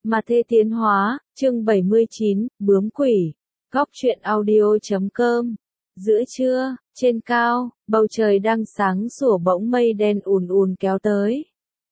Mà Thê Tiến Hóa, chương 79, Bướm Quỷ. Góc truyện audio.com. Giữa trưa, trên cao, bầu trời đang sáng sủa bỗng mây đen ùn ùn kéo tới.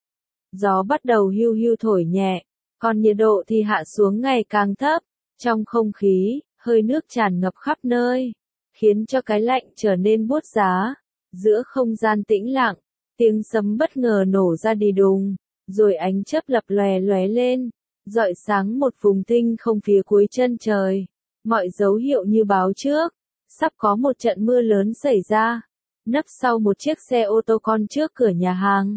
Gió bắt đầu hiu hiu thổi nhẹ, còn nhiệt độ thì hạ xuống ngày càng thấp. Trong không khí, hơi nước tràn ngập khắp nơi, khiến cho cái lạnh trở nên buốt giá. Giữa không gian tĩnh lặng, tiếng sấm bất ngờ nổ ra đì đùng, rồi ánh chớp lập lòe lóe lên, rọi sáng một vùng tinh không phía cuối chân trời. Mọi dấu hiệu như báo trước, sắp có một trận mưa lớn xảy ra. Nấp sau một chiếc xe ô tô con trước cửa nhà hàng,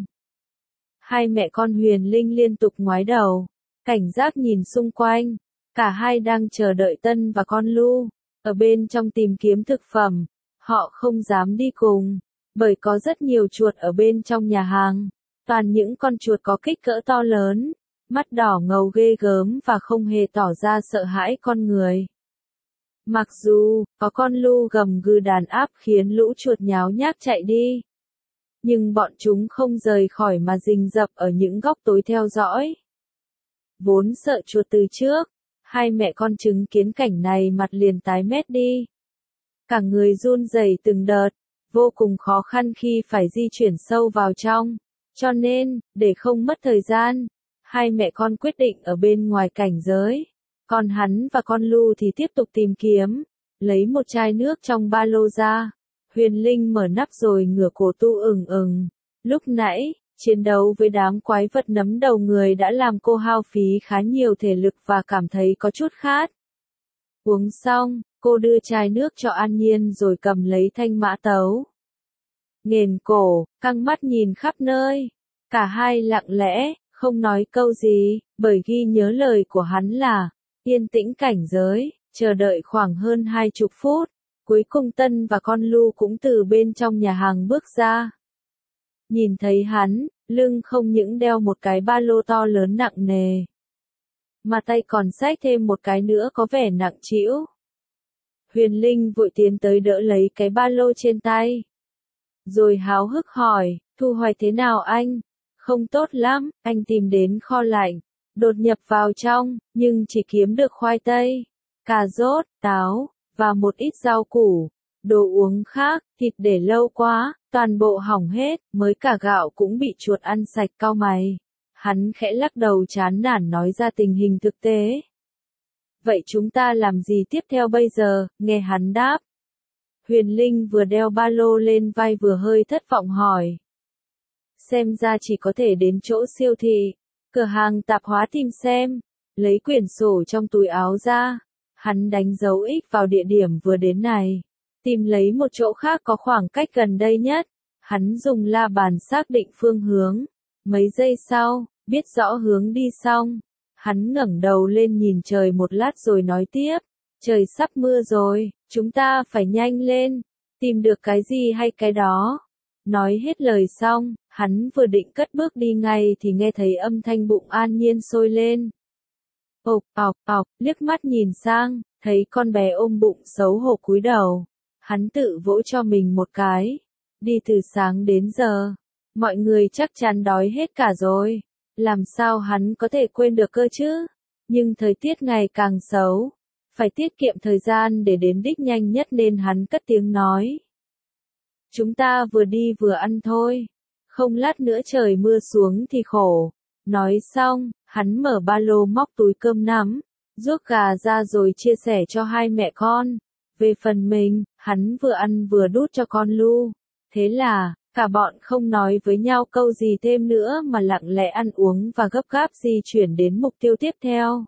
hai mẹ con Huyền Linh liên tục ngoái đầu, cảnh giác nhìn xung quanh. Cả hai đang chờ đợi Tân và con Lu ở bên trong tìm kiếm thực phẩm. Họ không dám đi cùng, bởi có rất nhiều chuột ở bên trong nhà hàng. Toàn những con chuột có kích cỡ to lớn, mắt đỏ ngầu ghê gớm và không hề tỏ ra sợ hãi con người. Mặc dù có con Lu gầm gừ đàn áp khiến lũ chuột nháo nhác chạy đi, nhưng bọn chúng không rời khỏi mà rình rập ở những góc tối theo dõi. Vốn sợ chuột từ trước, hai mẹ con chứng kiến cảnh này mặt liền tái mét đi. Cả người run rẩy từng đợt, vô cùng khó khăn khi phải di chuyển sâu vào trong. Cho nên, để không mất thời gian, hai mẹ con quyết định ở bên ngoài cảnh giới. Còn hắn và con Lu thì tiếp tục tìm kiếm. Lấy một chai nước trong ba lô ra, Huyền Linh mở nắp rồi ngửa cổ tu ừng. Lúc nãy, chiến đấu với đám quái vật nấm đầu người đã làm cô hao phí khá nhiều thể lực và cảm thấy có chút khát. Uống xong, cô đưa chai nước cho An Nhiên rồi cầm lấy thanh mã tấu. Nghền cổ, căng mắt nhìn khắp nơi. Cả hai lặng lẽ, không nói câu gì, bởi ghi nhớ lời của hắn là yên tĩnh cảnh giới, chờ đợi khoảng hơn 20 phút. Cuối cùng Tân và con Lu cũng từ bên trong nhà hàng bước ra. Nhìn thấy hắn, lưng không những đeo một cái ba lô to lớn nặng nề, mà tay còn xách thêm một cái nữa có vẻ nặng trĩu. Huyền Linh vội tiến tới đỡ lấy cái ba lô trên tay, rồi háo hức hỏi, thu hoạch thế nào anh? Không tốt lắm, anh tìm đến kho lạnh, đột nhập vào trong, nhưng chỉ kiếm được khoai tây, cà rốt, táo, và một ít rau củ. Đồ uống khác, thịt để lâu quá, toàn bộ hỏng hết, mới cả gạo cũng bị chuột ăn sạch. Cau mày. Hắn khẽ lắc đầu chán nản nói ra tình hình thực tế. Vậy chúng ta làm gì tiếp theo bây giờ? Nghe hắn đáp. Huyền Linh vừa đeo ba lô lên vai vừa hơi thất vọng hỏi. Xem ra chỉ có thể đến chỗ siêu thị, cửa hàng tạp hóa tìm xem. Lấy quyển sổ trong túi áo ra, hắn đánh dấu X vào địa điểm vừa đến này. Tìm lấy một chỗ khác có khoảng cách gần đây nhất. Hắn dùng la bàn xác định phương hướng. Mấy giây sau, biết rõ hướng đi xong, hắn ngẩng đầu lên nhìn trời một lát rồi nói tiếp. Trời sắp mưa rồi, chúng ta phải nhanh lên. Tìm được cái gì hay cái đó. Nói hết lời xong, hắn vừa định cất bước đi ngay thì nghe thấy âm thanh bụng An Nhiên sôi lên. Ộc, liếc mắt nhìn sang, thấy con bé ôm bụng xấu hổ cúi đầu. Hắn tự vỗ cho mình một cái. Đi từ sáng đến giờ, mọi người chắc chắn đói hết cả rồi. Làm sao hắn có thể quên được cơ chứ? Nhưng thời tiết ngày càng xấu, phải tiết kiệm thời gian để đến đích nhanh nhất nên hắn cất tiếng nói. Chúng ta vừa đi vừa ăn thôi, không lát nữa trời mưa xuống thì khổ. Nói xong, hắn mở ba lô móc túi cơm nắm, ruốc gà ra rồi chia sẻ cho hai mẹ con. Về phần mình, hắn vừa ăn vừa đút cho con Lu. Thế là, cả bọn không nói với nhau câu gì thêm nữa mà lặng lẽ ăn uống và gấp gáp di chuyển đến mục tiêu tiếp theo.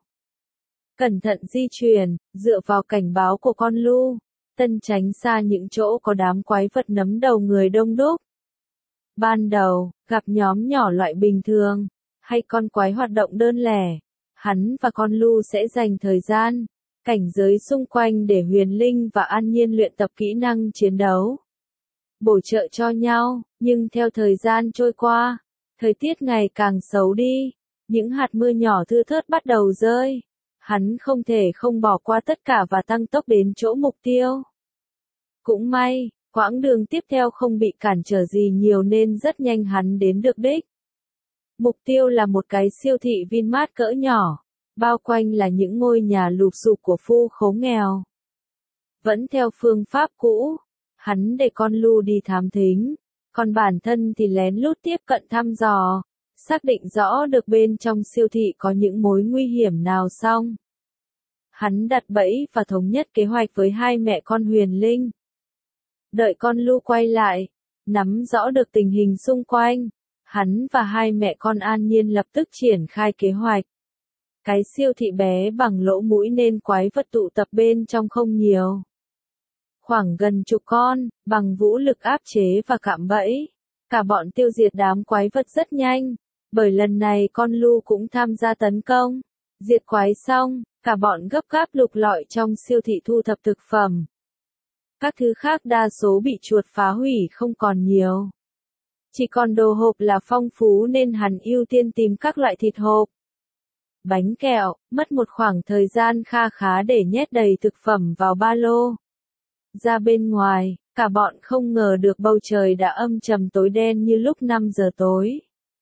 Cẩn thận di chuyển, dựa vào cảnh báo của con Lu, Tân tránh xa những chỗ có đám quái vật nấm đầu người đông đúc. Ban đầu, gặp nhóm nhỏ loại bình thường, hay con quái hoạt động đơn lẻ, hắn và con Lu sẽ dành thời gian, cảnh giới xung quanh để Huyền Linh và An Nhiên luyện tập kỹ năng chiến đấu. Bổ trợ cho nhau, nhưng theo thời gian trôi qua, thời tiết ngày càng xấu đi, những hạt mưa nhỏ thưa thớt bắt đầu rơi. Hắn không thể không bỏ qua tất cả và tăng tốc đến chỗ mục tiêu. Cũng may, quãng đường tiếp theo không bị cản trở gì nhiều nên rất nhanh hắn đến được đích. Mục tiêu là một cái siêu thị Vinmart cỡ nhỏ, bao quanh là những ngôi nhà lụp xụp của phu khố nghèo. Vẫn theo phương pháp cũ, hắn để con Lu đi thám thính, còn bản thân thì lén lút tiếp cận thăm dò, xác định rõ được bên trong siêu thị có những mối nguy hiểm nào xong. Hắn đặt bẫy và thống nhất kế hoạch với hai mẹ con Huyền Linh. Đợi con Lu quay lại, nắm rõ được tình hình xung quanh, hắn và hai mẹ con An Nhiên lập tức triển khai kế hoạch. Cái siêu thị bé bằng lỗ mũi nên quái vật tụ tập bên trong không nhiều. Khoảng gần chục con, bằng vũ lực áp chế và cạm bẫy. Cả bọn tiêu diệt đám quái vật rất nhanh, bởi lần này con Lu cũng tham gia tấn công. Diệt quái xong, cả bọn gấp gáp lục lọi trong siêu thị thu thập thực phẩm. Các thứ khác đa số bị chuột phá hủy không còn nhiều. Chỉ còn đồ hộp là phong phú nên hắn ưu tiên tìm các loại thịt hộp, bánh kẹo, mất một khoảng thời gian kha khá để nhét đầy thực phẩm vào ba lô. Ra bên ngoài, cả bọn không ngờ được bầu trời đã âm trầm tối đen như lúc 5 giờ tối.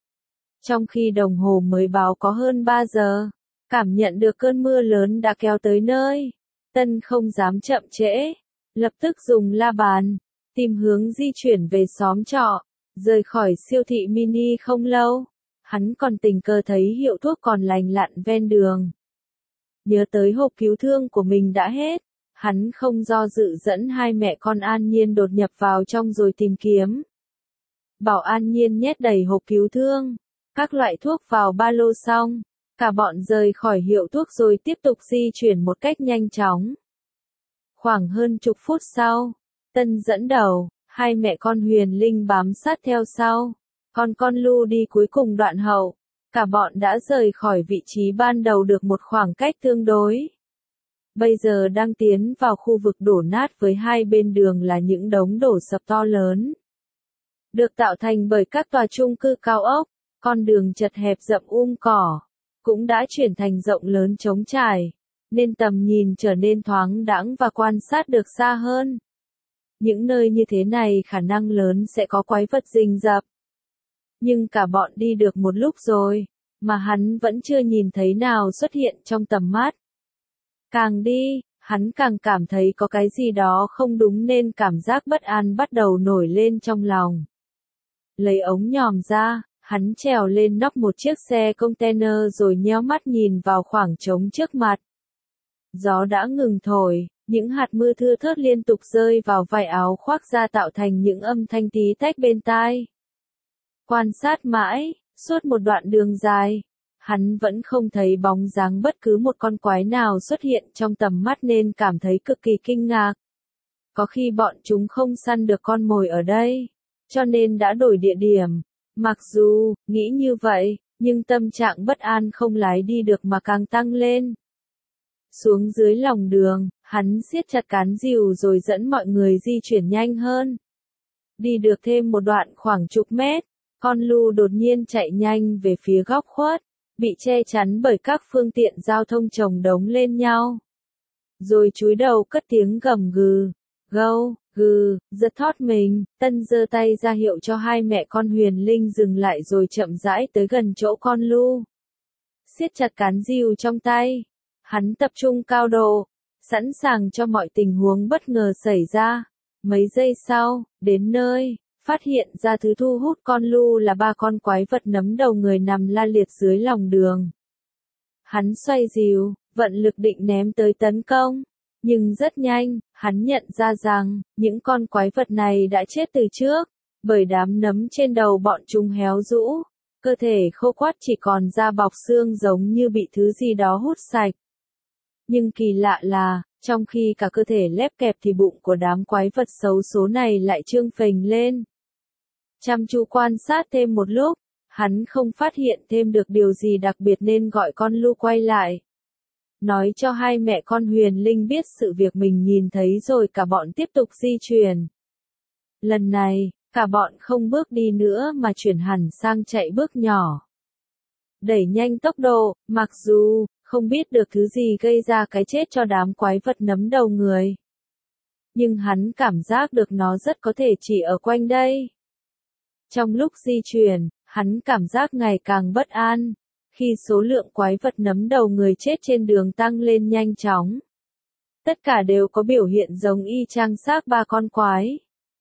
Trong khi đồng hồ mới báo có hơn 3 giờ, cảm nhận được cơn mưa lớn đã kéo tới nơi. Tân không dám chậm trễ, lập tức dùng la bàn, tìm hướng di chuyển về xóm trọ, rời khỏi siêu thị mini không lâu. Hắn còn tình cờ thấy hiệu thuốc còn lành lặn ven đường. Nhớ tới hộp cứu thương của mình đã hết, hắn không do dự dẫn hai mẹ con An Nhiên đột nhập vào trong rồi tìm kiếm. Bảo An Nhiên nhét đầy hộp cứu thương, các loại thuốc vào ba lô xong, cả bọn rời khỏi hiệu thuốc rồi tiếp tục di chuyển một cách nhanh chóng. Khoảng hơn chục phút sau, Tân dẫn đầu, hai mẹ con Huyền Linh bám sát theo sau. Còn con Lu đi cuối cùng đoạn hậu, cả bọn đã rời khỏi vị trí ban đầu được một khoảng cách tương đối. Bây giờ đang tiến vào khu vực đổ nát với hai bên đường là những đống đổ sập to lớn. Được tạo thành bởi các tòa chung cư cao ốc, con đường chật hẹp rậm cỏ, cũng đã chuyển thành rộng lớn trống trải, nên tầm nhìn trở nên thoáng đãng và quan sát được xa hơn. Những nơi như thế này khả năng lớn sẽ có quái vật rình rập. Nhưng cả bọn đi được một lúc rồi, mà hắn vẫn chưa nhìn thấy nào xuất hiện trong tầm mắt. Càng đi, hắn càng cảm thấy có cái gì đó không đúng nên cảm giác bất an bắt đầu nổi lên trong lòng. Lấy ống nhòm ra, hắn trèo lên nóc một chiếc xe container rồi nheo mắt nhìn vào khoảng trống trước mặt. Gió đã ngừng thổi, những hạt mưa thưa thớt liên tục rơi vào vải áo khoác ra tạo thành những âm thanh tí tách bên tai. Quan sát mãi, suốt một đoạn đường dài, hắn vẫn không thấy bóng dáng bất cứ một con quái nào xuất hiện trong tầm mắt nên cảm thấy cực kỳ kinh ngạc. Có khi bọn chúng không săn được con mồi ở đây, cho nên đã đổi địa điểm. Mặc dù, nghĩ như vậy, nhưng tâm trạng bất an không lái đi được mà càng tăng lên. Xuống dưới lòng đường, hắn siết chặt cán dìu rồi dẫn mọi người di chuyển nhanh hơn. Đi được thêm một đoạn khoảng chục mét, con Lu đột nhiên chạy nhanh về phía góc khuất, bị che chắn bởi các phương tiện giao thông chồng đống lên nhau. Rồi chúi đầu cất tiếng gầm gừ, gâu, gừ, giật thót mình, Tân giơ tay ra hiệu cho hai mẹ con Huyền Linh dừng lại rồi chậm rãi tới gần chỗ con Lu. Siết chặt cán dìu trong tay, hắn tập trung cao độ, sẵn sàng cho mọi tình huống bất ngờ xảy ra. Mấy giây sau, đến nơi, phát hiện ra thứ thu hút con Lu là ba con quái vật nấm đầu người nằm la liệt dưới lòng đường. Hắn xoay dìu, vận lực định ném tới tấn công. Nhưng rất nhanh, hắn nhận ra rằng, những con quái vật này đã chết từ trước, bởi đám nấm trên đầu bọn chúng héo rũ, cơ thể khô quắt chỉ còn da bọc xương giống như bị thứ gì đó hút sạch. Nhưng kỳ lạ là, trong khi cả cơ thể lép kẹp thì bụng của đám quái vật xấu số này lại trương phình lên. Chăm chú quan sát thêm một lúc, hắn không phát hiện thêm được điều gì đặc biệt nên gọi con Lu quay lại. Nói cho hai mẹ con Huyền Linh biết sự việc mình nhìn thấy rồi cả bọn tiếp tục di chuyển. Lần này, cả bọn không bước đi nữa mà chuyển hẳn sang chạy bước nhỏ. Đẩy nhanh tốc độ, mặc dù không biết được thứ gì gây ra cái chết cho đám quái vật nấm đầu người. Nhưng hắn cảm giác được nó rất có thể chỉ ở quanh đây. Trong lúc di chuyển, hắn cảm giác ngày càng bất an. Khi số lượng quái vật nấm đầu người chết trên đường tăng lên nhanh chóng, tất cả đều có biểu hiện giống y chang xác ba con quái.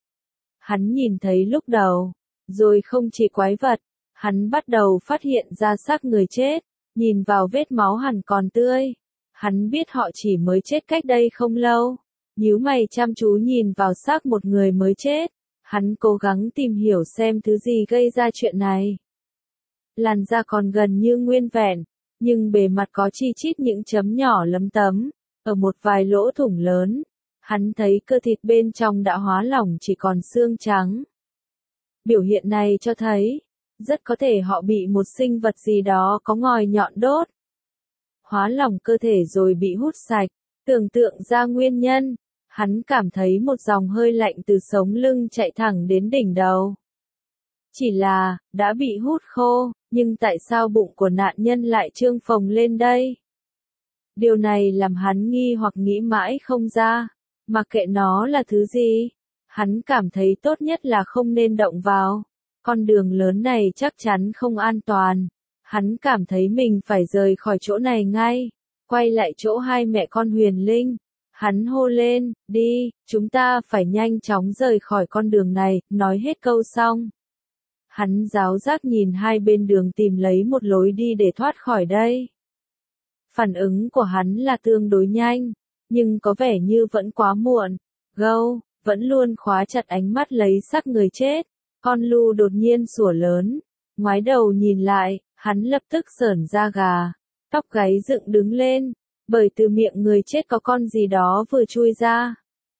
Hắn nhìn thấy lúc đầu, rồi không chỉ quái vật, hắn bắt đầu phát hiện ra xác người chết, nhìn vào vết máu hẳn còn tươi. Hắn biết họ chỉ mới chết cách đây không lâu. Nhíu mày chăm chú nhìn vào xác một người mới chết. Hắn cố gắng tìm hiểu xem thứ gì gây ra chuyện này. Làn da còn gần như nguyên vẹn, nhưng bề mặt có chi chít những chấm nhỏ lấm tấm, ở một vài lỗ thủng lớn. Hắn thấy cơ thịt bên trong đã hóa lỏng chỉ còn xương trắng. Biểu hiện này cho thấy, rất có thể họ bị một sinh vật gì đó có ngòi nhọn đốt. Hóa lỏng cơ thể rồi bị hút sạch, tưởng tượng ra nguyên nhân, hắn cảm thấy một dòng hơi lạnh từ sống lưng chạy thẳng đến đỉnh đầu. Chỉ là, đã bị hút khô, nhưng tại sao bụng của nạn nhân lại trương phồng lên đây? Điều này làm hắn nghi hoặc nghĩ mãi không ra, mặc kệ nó là thứ gì, hắn cảm thấy tốt nhất là không nên động vào. Con đường lớn này chắc chắn không an toàn. Hắn cảm thấy mình phải rời khỏi chỗ này ngay. Quay lại chỗ hai mẹ con Huyền Linh. Hắn hô lên, đi, chúng ta phải nhanh chóng rời khỏi con đường này, nói hết câu xong. Hắn giáo giác nhìn hai bên đường tìm lấy một lối đi để thoát khỏi đây. Phản ứng của hắn là tương đối nhanh, nhưng có vẻ như vẫn quá muộn. Gâu, vẫn luôn khóa chặt ánh mắt lấy xác người chết. Con Lu đột nhiên sủa lớn, ngoái đầu nhìn lại, hắn lập tức sởn da gà, tóc gáy dựng đứng lên, bởi từ miệng người chết có con gì đó vừa chui ra.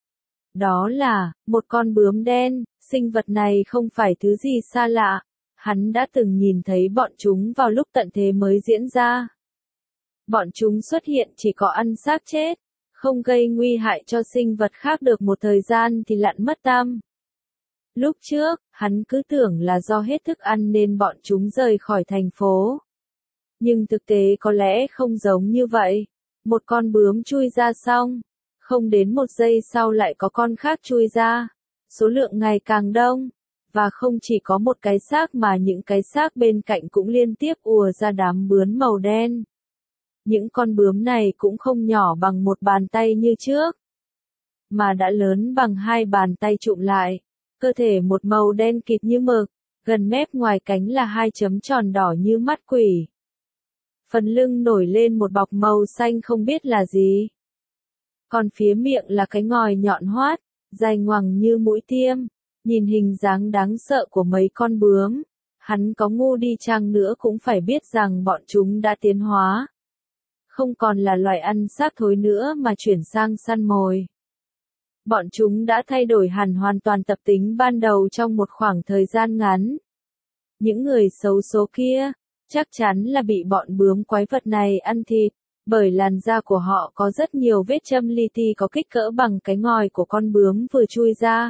Đó là, một con bướm đen, sinh vật này không phải thứ gì xa lạ, hắn đã từng nhìn thấy bọn chúng vào lúc tận thế mới diễn ra. Bọn chúng xuất hiện chỉ có ăn xác chết, không gây nguy hại cho sinh vật khác được một thời gian thì lặn mất tăm. Lúc trước, hắn cứ tưởng là do hết thức ăn nên bọn chúng rời khỏi thành phố. Nhưng thực tế có lẽ không giống như vậy. Một con bướm chui ra xong, không đến một giây sau lại có con khác chui ra. Số lượng ngày càng đông, và không chỉ có một cái xác mà những cái xác bên cạnh cũng liên tiếp ùa ra đám bướm màu đen. Những con bướm này cũng không nhỏ bằng một bàn tay như trước, mà đã lớn bằng hai bàn tay trụm lại. Cơ thể một màu đen kịt như mực, gần mép ngoài cánh là hai chấm tròn đỏ như mắt quỷ. Phần lưng nổi lên một bọc màu xanh không biết là gì. Còn phía miệng là cái ngòi nhọn hoắt, dài ngoằng như mũi tiêm. Nhìn hình dáng đáng sợ của mấy con bướm, hắn có ngu đi chăng nữa cũng phải biết rằng bọn chúng đã tiến hóa. Không còn là loài ăn xác thối nữa mà chuyển sang săn mồi. Bọn chúng đã thay đổi hẳn hoàn toàn tập tính ban đầu trong một khoảng thời gian ngắn. Những người xấu số kia, chắc chắn là bị bọn bướm quái vật này ăn thịt, bởi làn da của họ có rất nhiều vết châm li ti có kích cỡ bằng cái ngòi của con bướm vừa chui ra.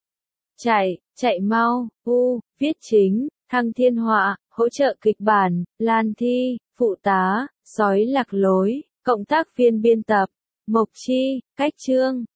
Chạy mau, viết chính, Thăng Thiên Họa, hỗ trợ kịch bản, Lan Thi, phụ tá, sói lạc lối, cộng tác viên biên tập, Mộc Chi, cách chương.